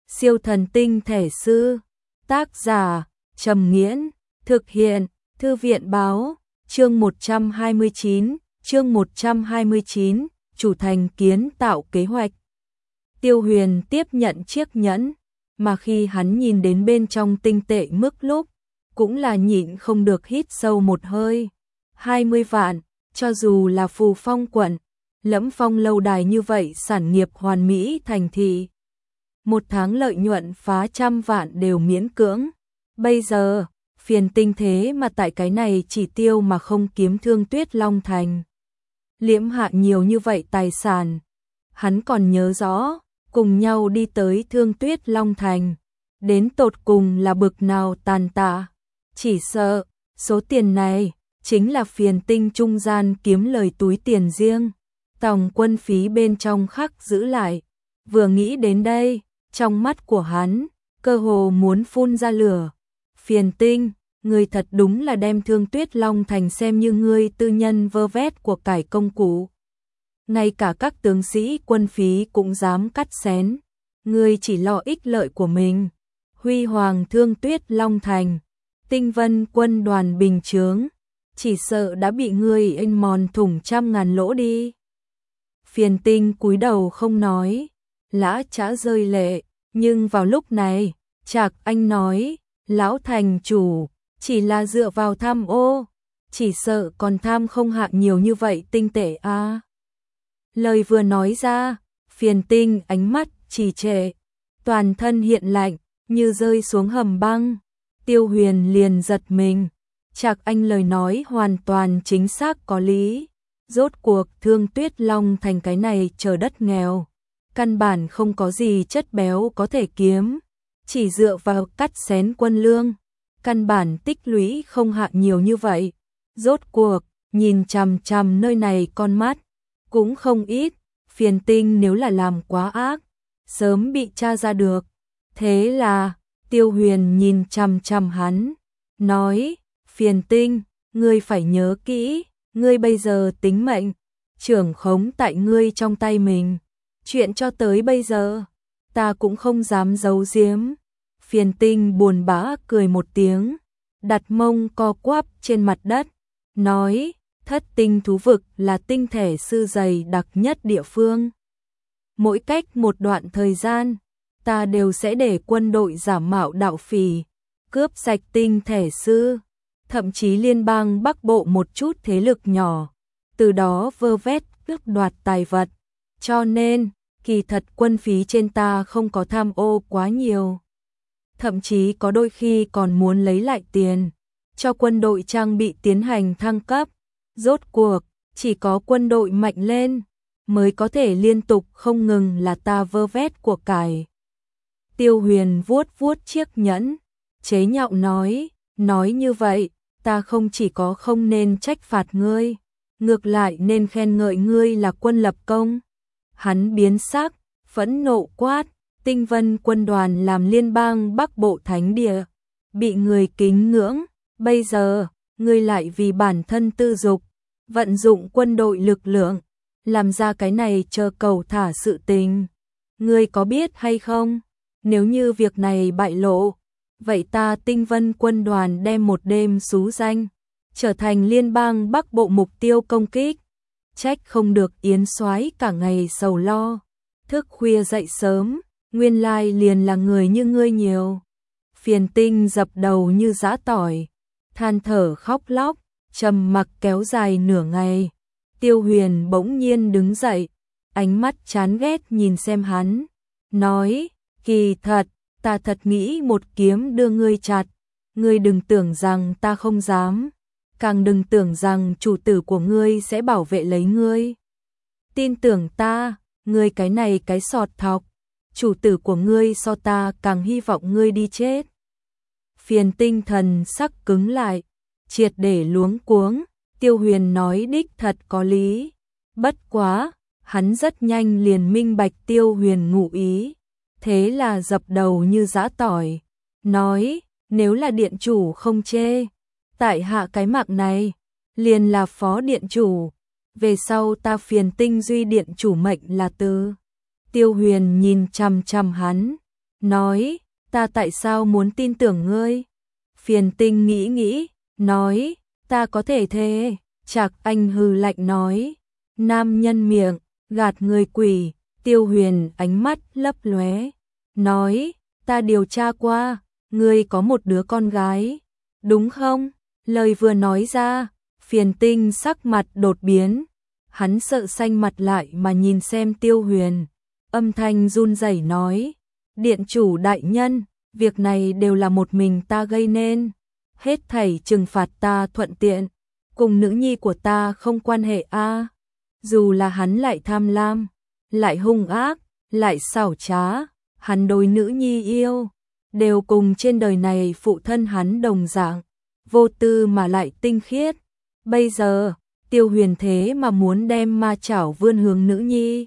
Siêu thần tinh thể sư. Tác giả Trầm Nghiễn. Thực hiện Thư viện báo. Chương 129, chủ thành kiến tạo kế hoạch. Tiêu Huyền tiếp nhận chiếc nhẫn, mà khi hắn nhìn đến bên trong tinh tệ mức lúc, cũng là nhịn không được hít sâu một hơi. 20 vạn, cho dù là Phù Phong quận, Lẫm Phong lâu đài như vậy sản nghiệp hoàn mỹ thành thị, một tháng lợi nhuận phá 100 vạn đều miễn cưỡng. Bây giờ, phiền tinh thế mà tại cái này chỉ tiêu mà không kiếm Thương Tuyết Long Thành. Liễm hạ nhiều như vậy tài sản. Hắn còn nhớ rõ, cùng nhau đi tới Thương Tuyết Long Thành, đến tột cùng là bực nào tàn tạ. Chỉ sợ, số tiền này chính là phiền tinh trung gian kiếm lời túi tiền riêng, tòng quân phí bên trong khắc giữ lại. Vừa nghĩ đến đây, trong mắt của hắn, cơ hồ muốn phun ra lửa. Phiền tinh, ngươi thật đúng là đem Thương Tuyết Long Thành xem như ngươi tư nhân vơ vét của cải công cụ. Ngay cả các tướng sĩ quân phí cũng dám cắt xén. Ngươi chỉ lo ích lợi của mình. Huy hoàng Thương Tuyết Long Thành, Tinh Vân quân đoàn bình chướng, chỉ sợ đã bị ngươi anh mòn thủng 100.000 lỗ đi. Phiền tinh cúi đầu không nói, lã chã rơi lệ, nhưng vào lúc này, Trạc Anh nói, lão thành chủ, chỉ là dựa vào tham ô, chỉ sợ còn tham không hạ nhiều như vậy tinh tệ a. Lời vừa nói ra, phiền tinh ánh mắt trì trệ, toàn thân hiện lạnh, như rơi xuống hầm băng. Tiêu Huyền liền giật mình, Trạc Anh lời nói hoàn toàn chính xác có lý. Rốt cuộc Thương Tuyết Long Thành cái này trời đất nghèo, căn bản không có gì chất béo có thể kiếm, chỉ dựa vào cắt xén quân lương, căn bản tích lũy không hạ nhiều như vậy. Rốt cuộc, nhìn chằm chằm nơi này con mắt, cũng không ít, phiền tinh nếu là làm quá ác, sớm bị tra ra được. Thế là, Tiêu Huyền nhìn chằm chằm hắn, nói, phiền tinh, ngươi phải nhớ kỹ, ngươi bây giờ tính mệnh, trưởng khống tại ngươi trong tay mình. Chuyện cho tới bây giờ, ta cũng không dám giấu giếm. Phiền tinh buồn bã cười một tiếng, đặt mông co quắp trên mặt đất, nói, Thất Tinh thú vực là tinh thể sư dày đặc nhất địa phương. Mỗi cách một đoạn thời gian, ta đều sẽ để quân đội giả mạo đạo phỉ, cướp sạch tinh thể sư, thậm chí liên bang Bắc Bộ một chút thế lực nhỏ, từ đó vơ vét cướp đoạt tài vật. Cho nên, kỳ thật quân phí trên ta không có tham ô quá nhiều. Thậm chí có đôi khi còn muốn lấy lại tiền, cho quân đội trang bị tiến hành thăng cấp. Rốt cuộc, chỉ có quân đội mạnh lên, mới có thể liên tục không ngừng là ta vơ vét của cải. Tiêu Huyền vuốt vuốt chiếc nhẫn, chế nhạo nói như vậy, ta không chỉ có không nên trách phạt ngươi, ngược lại nên khen ngợi ngươi là quân lập công. Hắn biến sắc, phẫn nộ quát, Tinh Vân quân đoàn làm liên bang Bắc Bộ thánh địa, bị người kính ngưỡng, bây giờ, ngươi lại vì bản thân tư dục, vận dụng quân đội lực lượng, làm ra cái này chờ cầu thả sự tình. Ngươi có biết hay không, nếu như việc này bại lộ, vậy ta Tinh Vân quân đoàn đem một đêm xú danh, trở thành liên bang Bắc Bộ mục tiêu công kích. Trách không được Yến Soái cả ngày sầu lo, thức khuya dậy sớm, nguyên lai liền là người như ngươi nhiều. Phiền tinh dập đầu như giã tỏi, than thở khóc lóc, trầm mặc kéo dài nửa ngày. Tiêu Huyền bỗng nhiên đứng dậy, ánh mắt chán ghét nhìn xem hắn, nói, kỳ thật, ta thật nghĩ một kiếm đưa ngươi chặt, ngươi đừng tưởng rằng ta không dám, càng đừng tưởng rằng chủ tử của ngươi sẽ bảo vệ lấy ngươi. Tin tưởng ta, ngươi cái này cái sọt thọc, chủ tử của ngươi so ta càng hy vọng ngươi đi chết. Phiền tinh thần sắc cứng lại, triệt để luống cuống. Tiêu Huyền nói đích thật có lý, bất quá, hắn rất nhanh liền minh bạch Tiêu Huyền ngụ ý, thế là dập đầu như giã tỏi, nói, nếu là điện chủ không chê, tại hạ cái mạng này, liền là phó điện chủ, về sau ta phiền tinh duy điện chủ mệnh là từ. Tiêu Huyền nhìn chằm chằm hắn, nói, ta tại sao muốn tin tưởng ngươi? Phiền Tinh nghĩ nghĩ, nói, ta có thể thề. Trạc Anh hừ lạnh nói, nam nhân miệng, gạt người quỷ. Tiêu Huyền ánh mắt lấp lóe, nói, ta điều tra qua, ngươi có một đứa con gái, đúng không? Lời vừa nói ra, Phiền Tinh sắc mặt đột biến, hắn sợ xanh mặt lại mà nhìn xem Tiêu Huyền, âm thanh run rẩy nói, điện chủ đại nhân, việc này đều là một mình ta gây nên, hết thảy trừng phạt ta thuận tiện, cùng nữ nhi của ta không quan hệ a. Dù là hắn lại tham lam, lại hung ác, lại xảo trá, hắn đối nữ nhi yêu, đều cùng trên đời này phụ thân hắn đồng dạng, vô tư mà lại tinh khiết. Bây giờ, Tiêu Huyền thế mà muốn đem ma chảo vươn hướng nữ nhi.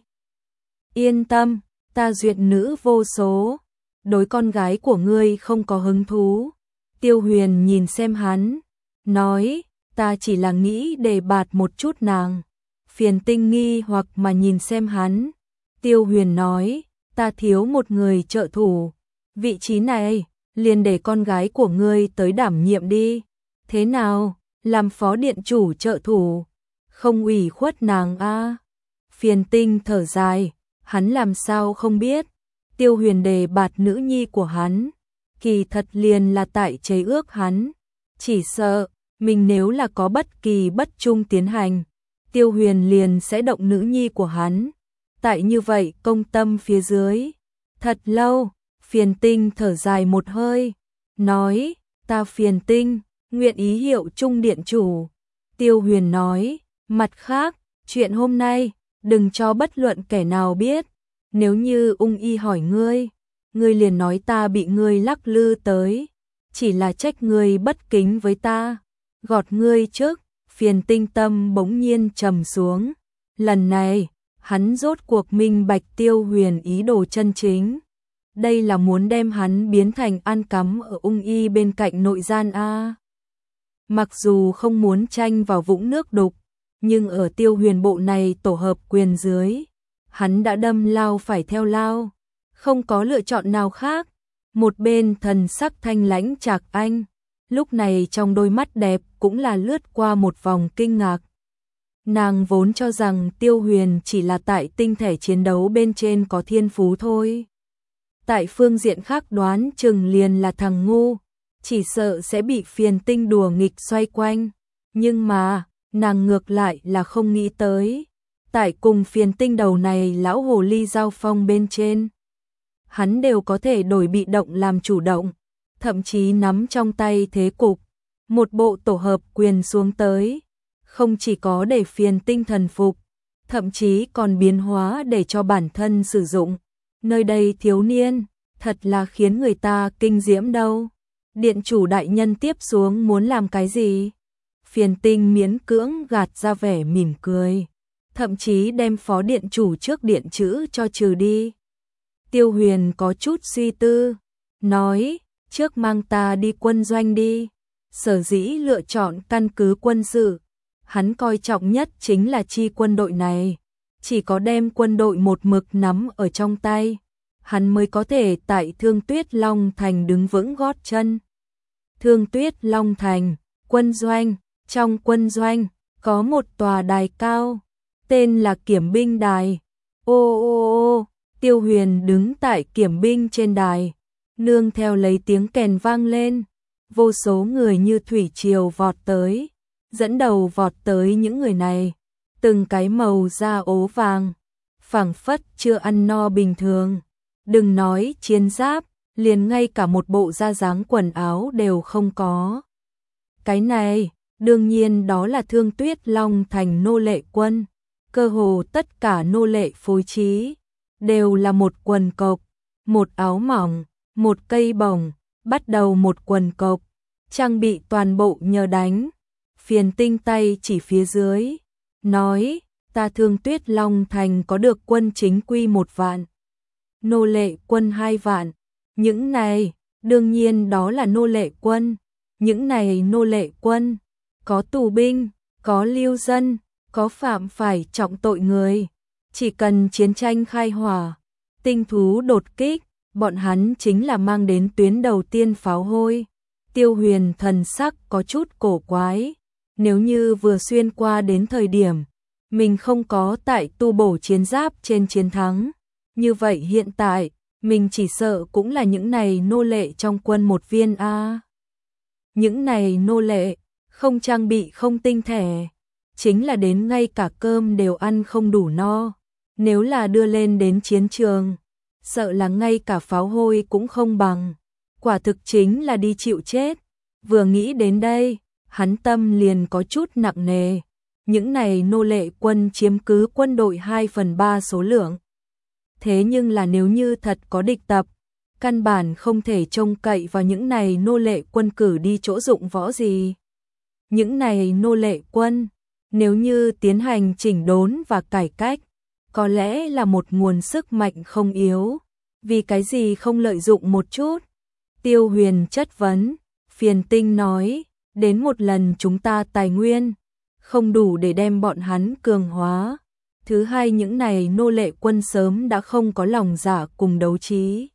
Yên tâm, ta duyệt nữ vô số, đối con gái của ngươi không có hứng thú. Tiêu Huyền nhìn xem hắn, nói, ta chỉ là nghĩ để bạt một chút nàng. Phiền Tinh nghi hoặc mà nhìn xem hắn. Tiêu Huyền nói, ta thiếu một người trợ thủ, vị trí này, liền để con gái của ngươi tới đảm nhiệm đi. Thế nào, làm phó điện chủ trợ thủ, không ủy khuất nàng a? Phiền Tinh thở dài, hắn làm sao không biết, Tiêu Huyền đề bạt nữ nhi của hắn, kỳ thật liền là tại chế ước hắn, chỉ sợ, mình nếu là có bất kỳ bất trung tiến hành, Tiêu Huyền liền sẽ động nữ nhi của hắn. Tại như vậy công tâm phía dưới, thật lâu, Phiền Tinh thở dài một hơi, nói, ta Phiền Tinh, nguyện ý hiệu chung điện chủ. Tiêu Huyền nói, mặt khác, chuyện hôm nay, đừng cho bất luận kẻ nào biết, nếu như ung y hỏi ngươi, ngươi liền nói ta bị ngươi lắc lư tới, chỉ là trách ngươi bất kính với ta, gọt ngươi trước. Phiền Tinh tâm bỗng nhiên trầm xuống, lần này, hắn rốt cuộc minh bạch Tiêu Huyền ý đồ chân chính. Đây là muốn đem hắn biến thành ăn cắm ở ung y bên cạnh nội gian a. Mặc dù không muốn tranh vào vũng nước đục, nhưng ở Tiêu Huyền bộ này tổ hợp quyền dưới, hắn đã đâm lao phải theo lao, không có lựa chọn nào khác. Một bên thần sắc thanh lãnh Trạc Anh, lúc này trong đôi mắt đẹp cũng là lướt qua một vòng kinh ngạc. Nàng vốn cho rằng Tiêu Huyền chỉ là tại tinh thể chiến đấu bên trên có thiên phú thôi. Tại phương diện khác đoán chừng liền là thằng ngu, chỉ sợ sẽ bị Phiền Tinh đùa nghịch xoay quanh. Nhưng mà, nàng ngược lại là không nghĩ tới. Tại cùng Phiền Tinh đầu này lão hồ ly giao phong bên trên, hắn đều có thể đổi bị động làm chủ động, thậm chí nắm trong tay thế cục, một bộ tổ hợp quyền xuống tới, không chỉ có để Phiền Tinh thần phục, thậm chí còn biến hóa để cho bản thân sử dụng. Nơi đây thiếu niên, thật là khiến người ta kinh diễm đâu. Điện chủ đại nhân tiếp xuống muốn làm cái gì? Phiền Tinh miễn cưỡng gạt ra vẻ mỉm cười, thậm chí đem phó điện chủ trước điện chữ cho trừ đi. Tiêu Huyền có chút suy tư, nói, trước mang ta đi quân doanh đi. Sở dĩ lựa chọn căn cứ quân sự, hắn coi trọng nhất chính là chi quân đội này. Chỉ có đem quân đội một mực nắm ở trong tay, hắn mới có thể tại Thương Tuyết Long Thành đứng vững gót chân. Thương Tuyết Long Thành, quân doanh, trong quân doanh, có một tòa đài cao, tên là Kiểm binh đài. Ô ô ô, Tiêu Huyền đứng tại Kiểm binh trên đài, nương theo lấy tiếng kèn vang lên, vô số người như thủy triều vọt tới, dẫn đầu vọt tới những người này, từng cái màu da ố vàng, phảng phất chưa ăn no bình thường. Đừng nói chiến giáp, liền ngay cả một bộ da dáng quần áo đều không có. Cái này, đương nhiên đó là Thương Tuyết Long Thành nô lệ quân, cơ hồ tất cả nô lệ phối trí, đều là một quần cộc, một áo mỏng, một cây bổng, bắt đầu một quần cộc, trang bị toàn bộ nhờ đánh. Phiền Tinh tay chỉ phía dưới, nói, ta Thương Tuyết Long Thành có được quân chính quy 1 vạn, nô lệ quân 2 vạn, những này, đương nhiên đó là nô lệ quân, những này nô lệ quân, có tù binh, có lưu dân, có phạm phải trọng tội người, chỉ cần chiến tranh khai hỏa, tinh thú đột kích, bọn hắn chính là mang đến tuyến đầu tiên pháo hôi. Tiêu Huyền thần sắc có chút cổ quái, nếu như vừa xuyên qua đến thời điểm mình không có tại tu bổ chiến giáp trên chiến thắng, như vậy hiện tại mình chỉ sợ cũng là những này nô lệ trong quân một viên a. Những này nô lệ không trang bị không tinh thể, chính là đến ngay cả cơm đều ăn không đủ no, nếu là đưa lên đến chiến trường, sợ là ngay cả pháo hôi cũng không bằng, quả thực chính là đi chịu chết. Vừa nghĩ đến đây, hắn tâm liền có chút nặng nề. Những này nô lệ quân chiếm cứ quân đội 2/3 số lượng. Thế nhưng là nếu như thật có địch tập, căn bản không thể trông cậy vào những này nô lệ quân cử đi chỗ dụng võ gì. Những này nô lệ quân, nếu như tiến hành chỉnh đốn và cải cách, có lẽ là một nguồn sức mạnh không yếu. Vì cái gì không lợi dụng một chút? Tiêu Huyền chất vấn, Phiền Tinh nói, đến một lần chúng ta tài nguyên không đủ để đem bọn hắn cường hóa. Thứ hai, những này nô lệ quân sớm đã không có lòng dạ cùng đấu trí.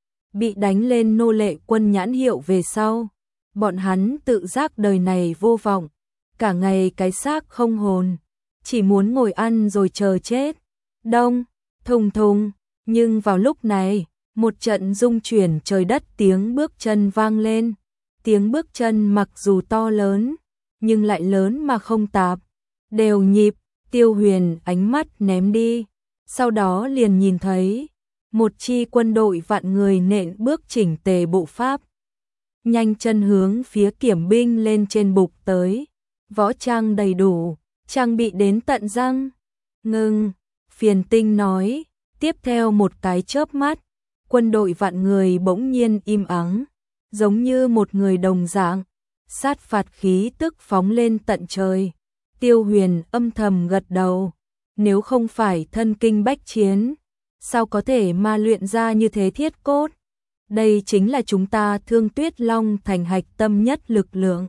Bị đánh lên nô lệ quân nhãn hiệu về sau, bọn hắn tự giác đời này vô vọng, cả ngày cái xác không hồn, chỉ muốn ngồi ăn rồi chờ chết. Đông, thùng thùng, nhưng vào lúc này, một trận rung chuyển trời đất tiếng bước chân vang lên. Tiếng bước chân mặc dù to lớn, nhưng lại lớn mà không tạp, đều nhịp. Tiêu Huyền ánh mắt ném đi, sau đó liền nhìn thấy một chi quân đội vạn người nện bước chỉnh tề bộ pháp, nhanh chân hướng phía kiểm binh lên trên bục tới, võ trang đầy đủ, trang bị đến tận răng. Ngưng, Phiền Tinh nói, tiếp theo một cái chớp mắt, quân đội vạn người bỗng nhiên im ắng, giống như một người đồng dạng, sát phạt khí tức phóng lên tận trời. Tiêu Huyền âm thầm gật đầu, nếu không phải thân kinh bách chiến, sao có thể ma luyện ra như thế thiết cốt? Đây chính là chúng ta Thương Tuyết Long thành hạch tâm nhất lực lượng,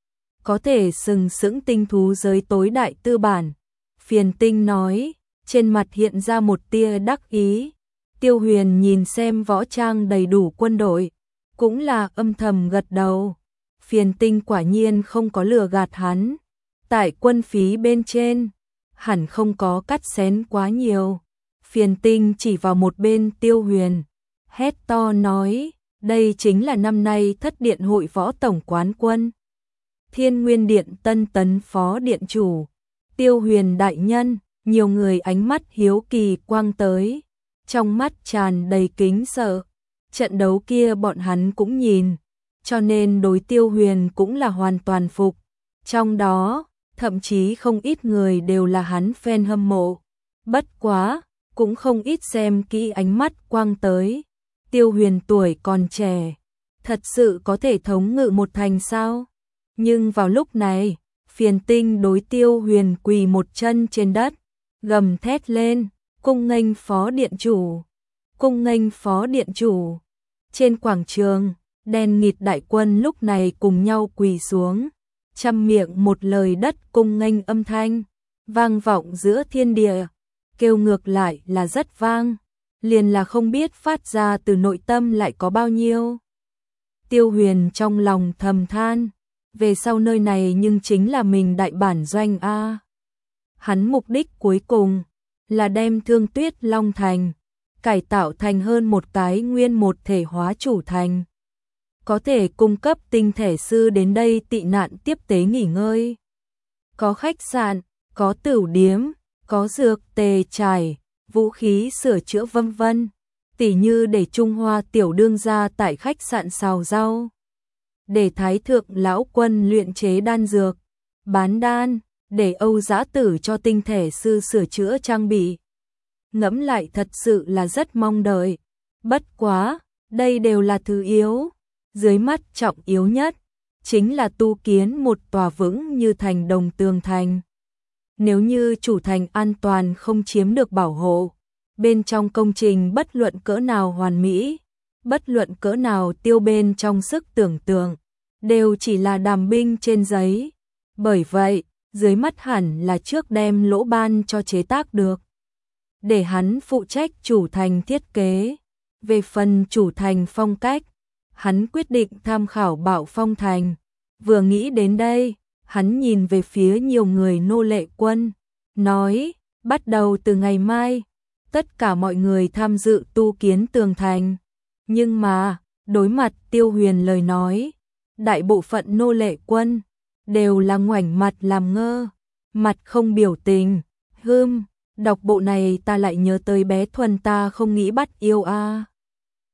có thể sừng sững tinh thú giới tối đại tư bản. Phiền Tinh nói, trên mặt hiện ra một tia đắc ý. Tiêu Huyền nhìn xem võ trang đầy đủ quân đội, cũng là âm thầm gật đầu. Phiền Tinh quả nhiên không có lừa gạt hắn. Tại quân phí bên trên, hẳn không có cắt xén quá nhiều. Phiền Tinh chỉ vào một bên Tiêu Huyền, hét to nói, đây chính là năm nay thất điện hội võ tổng quán quân, Thiên Nguyên Điện tân tấn phó điện chủ, Tiêu Huyền đại nhân. Nhiều người ánh mắt hiếu kỳ quang tới, trong mắt tràn đầy kính sợ. Trận đấu kia bọn hắn cũng nhìn, cho nên đối Tiêu Huyền cũng là hoàn toàn phục. Trong đó, thậm chí không ít người đều là hắn fan hâm mộ. Bất quá, cũng không ít xem kỹ ánh mắt quang tới. Tiêu Huyền tuổi còn trẻ, thật sự có thể thống ngự một thành sao? Nhưng vào lúc này, Phiền Tinh đối Tiêu Huyền quỳ một chân trên đất, gầm thét lên, cung nghênh phó điện chủ, cung nghênh phó điện chủ. Trên quảng trường, đen nghịt đại quân lúc này cùng nhau quỳ xuống, trăm miệng một lời đất cung nghênh âm thanh, vang vọng giữa thiên địa, kêu ngược lại là rất vang, liền là không biết phát ra từ nội tâm lại có bao nhiêu. Tiêu Huyền trong lòng thầm than, về sau nơi này nhưng chính là mình đại bản doanh a. Hắn mục đích cuối cùng là đem Thương Tuyết Long thành cải tạo thành hơn một cái nguyên một thể hóa chủ thành, có thể cung cấp tinh thể sư đến đây tị nạn tiếp tế nghỉ ngơi. Có khách sạn, có tửu điếm, có dược tề trải, vũ khí sửa chữa vân vân. Tỉ như để Trung Hoa tiểu đương gia tại khách sạn xào rau, để Thái thượng lão quân luyện chế đan dược, bán đan, để Âu Dã Tử cho tinh thể sư sửa chữa trang bị. Ngẫm lại thật sự là rất mong đợi. Bất quá, đây đều là thứ yếu. Dưới mắt trọng yếu nhất chính là tu kiến một tòa vững như thành đồng tường thành. Nếu như chủ thành an toàn không chiếm được bảo hộ, bên trong công trình bất luận cỡ nào hoàn mỹ, bất luận cỡ nào tiêu bên trong sức tưởng tượng, đều chỉ là đàm binh trên giấy. Bởi vậy, dưới mắt hẳn là trước đem Lỗ Ban cho chế tác được, để hắn phụ trách chủ thành thiết kế. Về phần chủ thành phong cách, hắn quyết định tham khảo Bảo Phong thành. Vừa nghĩ đến đây, hắn nhìn về phía nhiều người nô lệ quân, nói, bắt đầu từ ngày mai, tất cả mọi người tham dự tu kiến tường thành. Nhưng mà, đối mặt Tiêu Huyền lời nói, đại bộ phận nô lệ quân đều là ngoảnh mặt làm ngơ, mặt không biểu tình. Đọc bộ này ta lại nhớ tới bé Thuần ta không nghĩ bắt yêu a.